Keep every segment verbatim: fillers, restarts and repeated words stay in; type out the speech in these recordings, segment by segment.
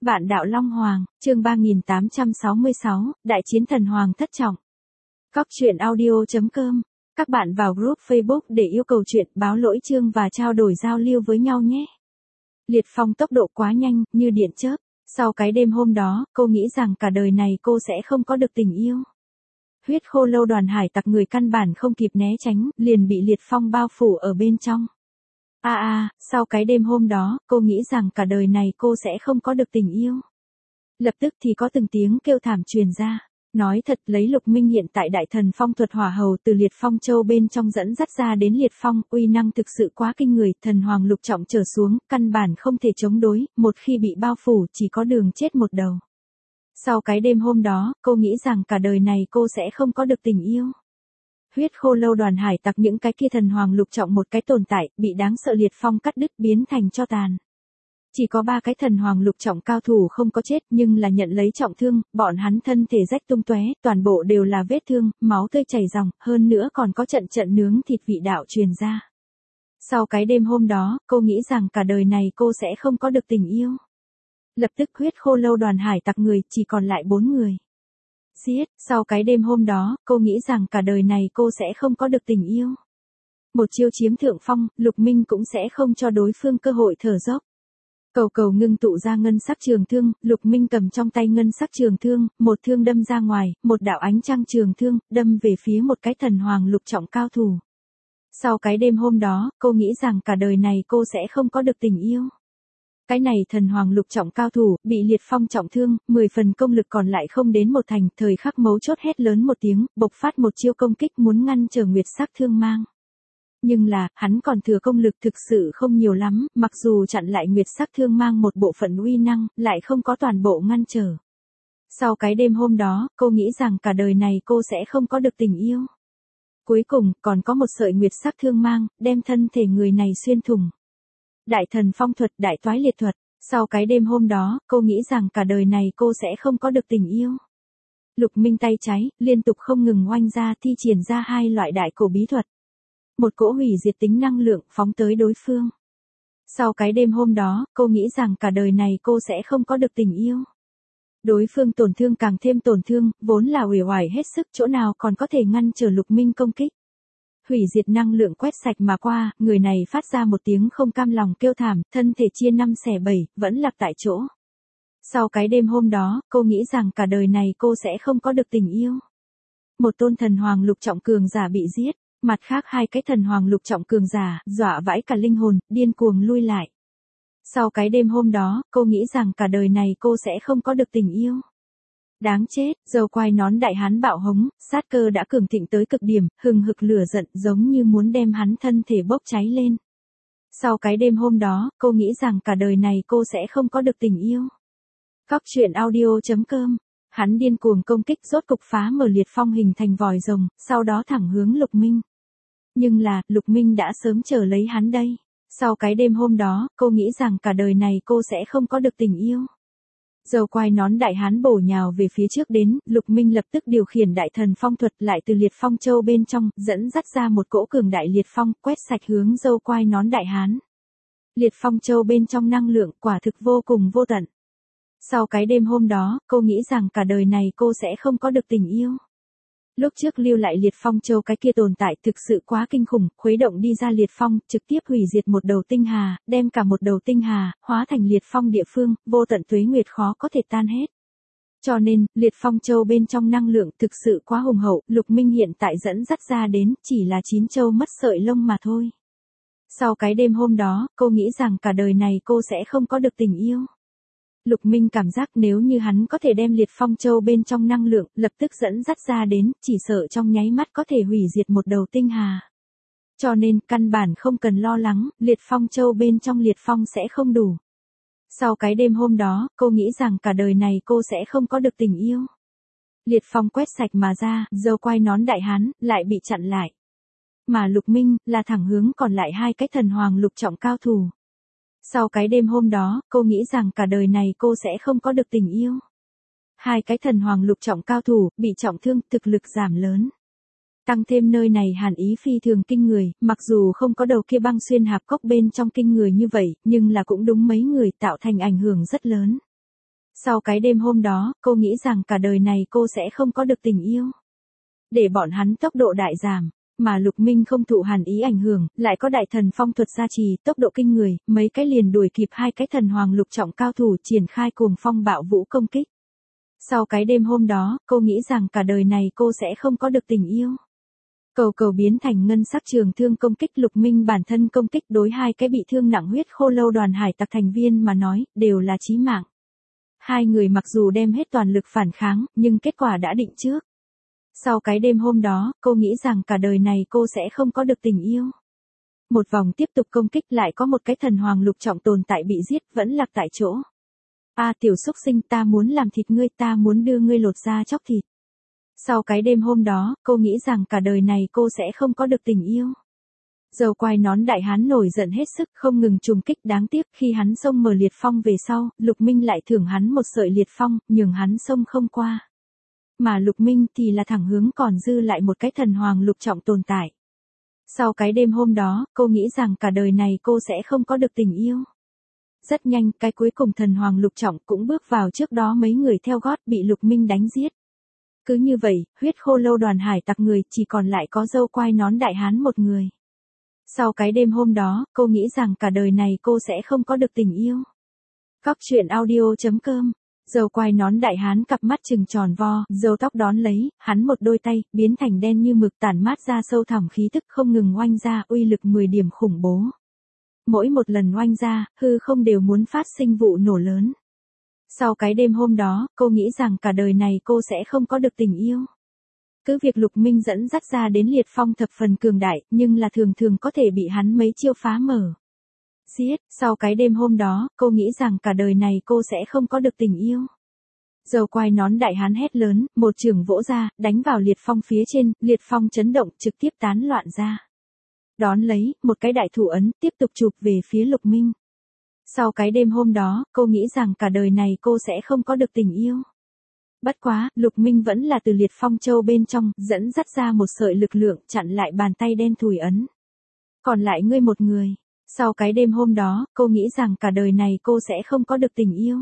Vạn đạo Long Hoàng, chương ba nghìn tám trăm sáu mươi sáu, Đại chiến thần hoàng thất trọng. Cóc truyện audio chấm com. Các bạn vào group Facebook để yêu cầu chuyện, báo lỗi chương và trao đổi giao lưu với nhau nhé. Liệt Phong tốc độ quá nhanh, như điện chớp. Sau cái đêm hôm đó, cô nghĩ rằng cả đời này cô sẽ không có được tình yêu. Huyết khô lâu đoàn hải tặc người căn bản không kịp né tránh, liền bị Liệt Phong bao phủ ở bên trong. À à, sau cái đêm hôm đó, cô nghĩ rằng cả đời này cô sẽ không có được tình yêu. Lập tức thì có từng tiếng kêu thảm truyền ra. Nói thật, lấy Lục Minh hiện tại đại thần phong thuật hỏa hầu từ Liệt Phong Châu bên trong dẫn dắt ra đến Liệt Phong, uy năng thực sự quá kinh người, thần hoàng lục trọng trở xuống, căn bản không thể chống đối, một khi bị bao phủ chỉ có đường chết một đầu. Sau cái đêm hôm đó, cô nghĩ rằng cả đời này cô sẽ không có được tình yêu. Huyết khô lâu đoàn hải tặc những cái kia thần hoàng lục trọng một cái tồn tại, bị đáng sợ Liệt Phong cắt đứt biến thành tro tàn. Chỉ có ba cái thần hoàng lục trọng cao thủ không có chết nhưng là nhận lấy trọng thương, bọn hắn thân thể rách tung tóe, toàn bộ đều là vết thương, máu tươi chảy ròng, hơn nữa còn có trận trận nướng thịt vị đạo truyền ra. Sau cái đêm hôm đó, cô nghĩ rằng cả đời này cô sẽ không có được tình yêu. Lập tức huyết khô lâu đoàn hải tặc người, chỉ còn lại bốn người. Giết, sau cái đêm hôm đó, cô nghĩ rằng cả đời này cô sẽ không có được tình yêu. Một chiêu chiếm thượng phong, Lục Minh cũng sẽ không cho đối phương cơ hội thở dốc. Cầu cầu ngưng tụ ra ngân sắc trường thương, Lục Minh cầm trong tay ngân sắc trường thương, một thương đâm ra ngoài, một đạo ánh trăng trường thương, đâm về phía một cái thần hoàng lục trọng cao thủ. Sau cái đêm hôm đó, cô nghĩ rằng cả đời này cô sẽ không có được tình yêu. Cái này thần hoàng lục trọng cao thủ, bị Liệt Phong trọng thương, mười phần công lực còn lại không đến một thành, thời khắc mấu chốt hét lớn một tiếng, bộc phát một chiêu công kích muốn ngăn trở nguyệt sắc thương mang. Nhưng là, hắn còn thừa công lực thực sự không nhiều lắm, mặc dù chặn lại nguyệt sắc thương mang một bộ phận uy năng, lại không có toàn bộ ngăn trở. Sau cái đêm hôm đó, cô nghĩ rằng cả đời này cô sẽ không có được tình yêu. Cuối cùng, còn có một sợi nguyệt sắc thương mang, đem thân thể người này xuyên thủng. Đại thần phong thuật, đại toái liệt thuật. Sau cái đêm hôm đó, cô nghĩ rằng cả đời này cô sẽ không có được tình yêu. Lục Minh tay trái, liên tục không ngừng oanh ra thi triển ra hai loại đại cổ bí thuật. Một cỗ hủy diệt tính năng lượng phóng tới đối phương. Sau cái đêm hôm đó, cô nghĩ rằng cả đời này cô sẽ không có được tình yêu. Đối phương tổn thương càng thêm tổn thương, vốn là uể oải hết sức, chỗ nào còn có thể ngăn trở Lục Minh công kích. Hủy diệt năng lượng quét sạch mà qua, người này phát ra một tiếng không cam lòng kêu thảm, thân thể chia năm xẻ bảy, vẫn lạc tại chỗ. Sau cái đêm hôm đó, cô nghĩ rằng cả đời này cô sẽ không có được tình yêu. Một tôn thần hoàng lục trọng cường giả bị giết. Mặt khác hai cái thần hoàng lục trọng cường giả, dọa vãi cả linh hồn, điên cuồng lui lại. Sau cái đêm hôm đó, cô nghĩ rằng cả đời này cô sẽ không có được tình yêu. Đáng chết, dâu quai nón đại hán bạo hống, sát cơ đã cường thịnh tới cực điểm, hừng hực lửa giận giống như muốn đem hắn thân thể bốc cháy lên. Sau cái đêm hôm đó, cô nghĩ rằng cả đời này cô sẽ không có được tình yêu. Cóc truyện audio chấm com. Hắn điên cuồng công kích rốt cục phá mở Liệt Phong hình thành vòi rồng, sau đó thẳng hướng Lục Minh. Nhưng là, Lục Minh đã sớm chờ lấy hắn đây. Sau cái đêm hôm đó, cô nghĩ rằng cả đời này cô sẽ không có được tình yêu. Dâu quai nón đại hán bổ nhào về phía trước đến, Lục Minh lập tức điều khiển đại thần phong thuật lại từ Liệt Phong Châu bên trong, dẫn dắt ra một cỗ cường đại Liệt Phong, quét sạch hướng dâu quai nón đại hán. Liệt Phong Châu bên trong năng lượng quả thực vô cùng vô tận. Sau cái đêm hôm đó, cô nghĩ rằng cả đời này cô sẽ không có được tình yêu. Lúc trước lưu lại Liệt Phong Châu cái kia tồn tại thực sự quá kinh khủng, khuấy động đi ra Liệt Phong, trực tiếp hủy diệt một đầu tinh hà, đem cả một đầu tinh hà, hóa thành Liệt Phong địa phương, vô tận tuế nguyệt khó có thể tan hết. Cho nên, Liệt Phong Châu bên trong năng lượng thực sự quá hùng hậu, Lục Minh hiện tại dẫn dắt ra đến, chỉ là chín châu mất sợi lông mà thôi. Sau cái đêm hôm đó, cô nghĩ rằng cả đời này cô sẽ không có được tình yêu. Lục Minh cảm giác nếu như hắn có thể đem Liệt Phong Châu bên trong năng lượng, lập tức dẫn dắt ra đến, chỉ sợ trong nháy mắt có thể hủy diệt một đầu tinh hà. Cho nên, căn bản không cần lo lắng, Liệt Phong Châu bên trong Liệt Phong sẽ không đủ. Sau cái đêm hôm đó, cô nghĩ rằng cả đời này cô sẽ không có được tình yêu. Liệt Phong quét sạch mà ra, dâu quai nón đại hán, lại bị chặn lại. Mà Lục Minh, là thẳng hướng còn lại hai cái thần hoàng lục trọng cao thủ. Sau cái đêm hôm đó, cô nghĩ rằng cả đời này cô sẽ không có được tình yêu. Hai cái thần hoàng lục trọng cao thủ, bị trọng thương, thực lực giảm lớn. Tăng thêm nơi này hàn ý phi thường kinh người, mặc dù không có đầu kia băng xuyên hạp cốc bên trong kinh người như vậy, nhưng là cũng đúng mấy người tạo thành ảnh hưởng rất lớn. Sau cái đêm hôm đó, cô nghĩ rằng cả đời này cô sẽ không có được tình yêu. Để bọn hắn tốc độ đại giảm, mà Lục Minh không thụ hàn ý ảnh hưởng, lại có đại thần phong thuật gia trì, tốc độ kinh người, mấy cái liền đuổi kịp hai cái thần hoàng lục trọng cao thủ triển khai cuồng phong bạo vũ công kích. Sau cái đêm hôm đó, cô nghĩ rằng cả đời này cô sẽ không có được tình yêu. Cầu cầu biến thành ngân sắc trường thương công kích Lục Minh bản thân công kích đối hai cái bị thương nặng huyết khô lâu đoàn hải tặc thành viên mà nói, đều là chí mạng. Hai người mặc dù đem hết toàn lực phản kháng, nhưng kết quả đã định trước. Sau cái đêm hôm đó, cô nghĩ rằng cả đời này cô sẽ không có được tình yêu. Một vòng tiếp tục công kích lại có một cái thần hoàng lục trọng tồn tại bị giết, vẫn lạc tại chỗ. A à, tiểu xúc sinh, ta muốn làm thịt ngươi, ta muốn đưa ngươi lột da chóc thịt. Sau cái đêm hôm đó, cô nghĩ rằng cả đời này cô sẽ không có được tình yêu. Dầu quai nón đại hán nổi giận hết sức, không ngừng trùng kích, đáng tiếc khi hắn xông mở liệt phong về sau, Lục Minh lại thưởng hắn một sợi liệt phong, nhường hắn xông không qua. Mà Lục Minh thì là thẳng hướng còn dư lại một cái thần hoàng lục trọng tồn tại. Sau cái đêm hôm đó, cô nghĩ rằng cả đời này cô sẽ không có được tình yêu. Rất nhanh, cái cuối cùng thần hoàng lục trọng cũng bước vào trước đó mấy người theo gót bị Lục Minh đánh giết. Cứ như vậy, huyết khô lâu đoàn hải tặc người chỉ còn lại có dâu quai nón đại hán một người. Sau cái đêm hôm đó, cô nghĩ rằng cả đời này cô sẽ không có được tình yêu. Cóc truyện audio chấm com. Dâu quai nón đại hán cặp mắt trừng tròn vo, râu tóc đón lấy, hắn một đôi tay, biến thành đen như mực tản mát ra sâu thẳm khí tức không ngừng oanh ra, uy lực mười điểm khủng bố. Mỗi một lần oanh ra, hư không đều muốn phát sinh vụ nổ lớn. Sau cái đêm hôm đó, cô nghĩ rằng cả đời này cô sẽ không có được tình yêu. Cứ việc Lục Minh dẫn dắt ra đến liệt phong thập phần cường đại, nhưng là thường thường có thể bị hắn mấy chiêu phá mở. Giết, sau cái đêm hôm đó, cô nghĩ rằng cả đời này cô sẽ không có được tình yêu. Dầu quai nón đại hán hét lớn, một chưởng vỗ ra, đánh vào liệt phong phía trên, liệt phong chấn động trực tiếp tán loạn ra. Đón lấy, một cái đại thủ ấn, tiếp tục chụp về phía Lục Minh. Sau cái đêm hôm đó, cô nghĩ rằng cả đời này cô sẽ không có được tình yêu. Bất quá, Lục Minh vẫn là từ liệt phong châu bên trong, dẫn dắt ra một sợi lực lượng chặn lại bàn tay đen thùi ấn. Còn lại ngươi một người. Sau cái đêm hôm đó, cô nghĩ rằng cả đời này cô sẽ không có được tình yêu.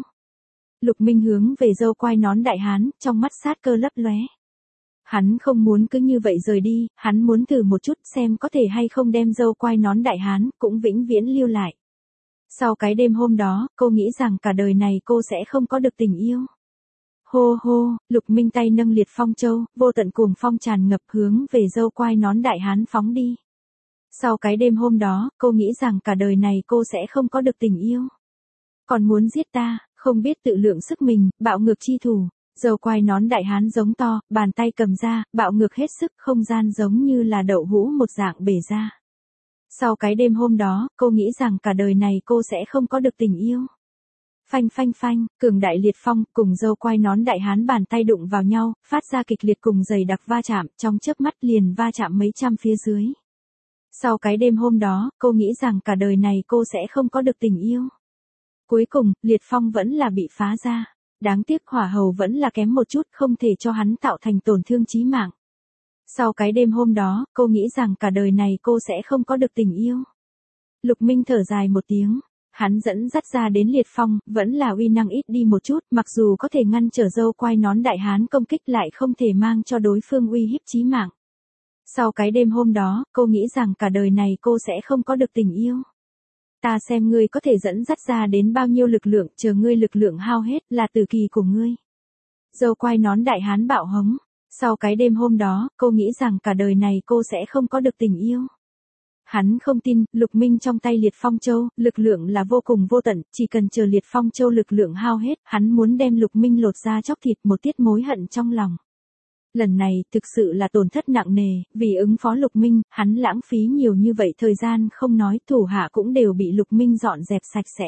Lục Minh hướng về dâu quai nón đại hán, trong mắt sát cơ lấp lóe. Hắn không muốn cứ như vậy rời đi, hắn muốn thử một chút xem có thể hay không đem dâu quai nón đại hán, cũng vĩnh viễn lưu lại. Sau cái đêm hôm đó, cô nghĩ rằng cả đời này cô sẽ không có được tình yêu. Hô hô, Lục Minh tay nâng liệt phong châu, vô tận cuồng phong tràn ngập hướng về dâu quai nón đại hán phóng đi. Sau cái đêm hôm đó, cô nghĩ rằng cả đời này cô sẽ không có được tình yêu. Còn muốn giết ta, không biết tự lượng sức mình, bạo ngược chi thủ. Dâu quai nón đại hán giống to, bàn tay cầm ra, bạo ngược hết sức, không gian giống như là đậu hũ một dạng bể ra. Sau cái đêm hôm đó, cô nghĩ rằng cả đời này cô sẽ không có được tình yêu. Phanh phanh phanh, cường đại liệt phong cùng dâu quai nón đại hán bàn tay đụng vào nhau, phát ra kịch liệt cùng dày đặc va chạm, trong chớp mắt liền va chạm mấy trăm phía dưới. Sau cái đêm hôm đó, cô nghĩ rằng cả đời này cô sẽ không có được tình yêu. Cuối cùng, liệt phong vẫn là bị phá ra. Đáng tiếc hỏa hầu vẫn là kém một chút, không thể cho hắn tạo thành tổn thương chí mạng. Sau cái đêm hôm đó, cô nghĩ rằng cả đời này cô sẽ không có được tình yêu. Lục Minh thở dài một tiếng. Hắn dẫn dắt ra đến liệt phong, vẫn là uy năng ít đi một chút, mặc dù có thể ngăn trở dâu quai nón đại hán công kích lại không thể mang cho đối phương uy hiếp chí mạng. Sau cái đêm hôm đó, cô nghĩ rằng cả đời này cô sẽ không có được tình yêu. Ta xem ngươi có thể dẫn dắt ra đến bao nhiêu lực lượng, chờ ngươi lực lượng hao hết là tử kỳ của ngươi. Dâu quai nón đại hán bạo hống. Sau cái đêm hôm đó, cô nghĩ rằng cả đời này cô sẽ không có được tình yêu. Hắn không tin, Lục Minh trong tay liệt phong châu, lực lượng là vô cùng vô tận, chỉ cần chờ liệt phong châu lực lượng hao hết, hắn muốn đem Lục Minh lột ra chóc thịt một tiết mối hận trong lòng. Lần này, thực sự là tổn thất nặng nề, vì ứng phó Lục Minh, hắn lãng phí nhiều như vậy thời gian không nói, thủ hạ cũng đều bị Lục Minh dọn dẹp sạch sẽ.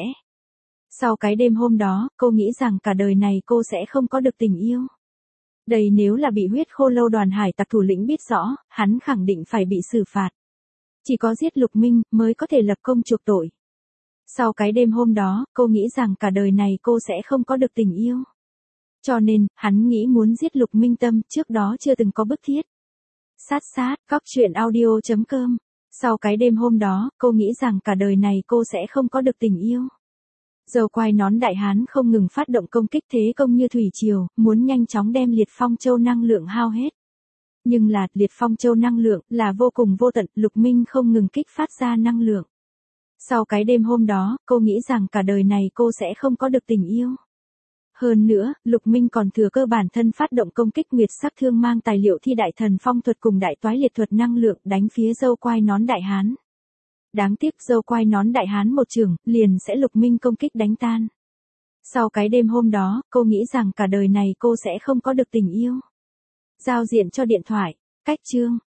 Sau cái đêm hôm đó, cô nghĩ rằng cả đời này cô sẽ không có được tình yêu. Đây nếu là bị huyết khô lâu đoàn hải tặc thủ lĩnh biết rõ, hắn khẳng định phải bị xử phạt. Chỉ có giết Lục Minh mới có thể lập công chuộc tội. Sau cái đêm hôm đó, cô nghĩ rằng cả đời này cô sẽ không có được tình yêu. Cho nên, hắn nghĩ muốn giết Lục Minh Tâm, trước đó chưa từng có bức thiết. Sát sát, cóc truyện audio chấm com. Sau cái đêm hôm đó, cô nghĩ rằng cả đời này cô sẽ không có được tình yêu. Dâu quai nón đại hán không ngừng phát động công kích thế công như thủy triều, muốn nhanh chóng đem liệt phong châu năng lượng hao hết. Nhưng là, liệt phong châu năng lượng, là vô cùng vô tận, Lục Minh không ngừng kích phát ra năng lượng. Sau cái đêm hôm đó, cô nghĩ rằng cả đời này cô sẽ không có được tình yêu. Hơn nữa, Lục Minh còn thừa cơ bản thân phát động công kích nguyệt sắc thương mang tài liệu thi đại thần phong thuật cùng đại toái liệt thuật năng lượng đánh phía dâu quai nón đại hán. Đáng tiếc dâu quai nón đại hán một chưởng, liền sẽ Lục Minh công kích đánh tan. Sau cái đêm hôm đó, cô nghĩ rằng cả đời này cô sẽ không có được tình yêu. Giao diện cho điện thoại, cách chương.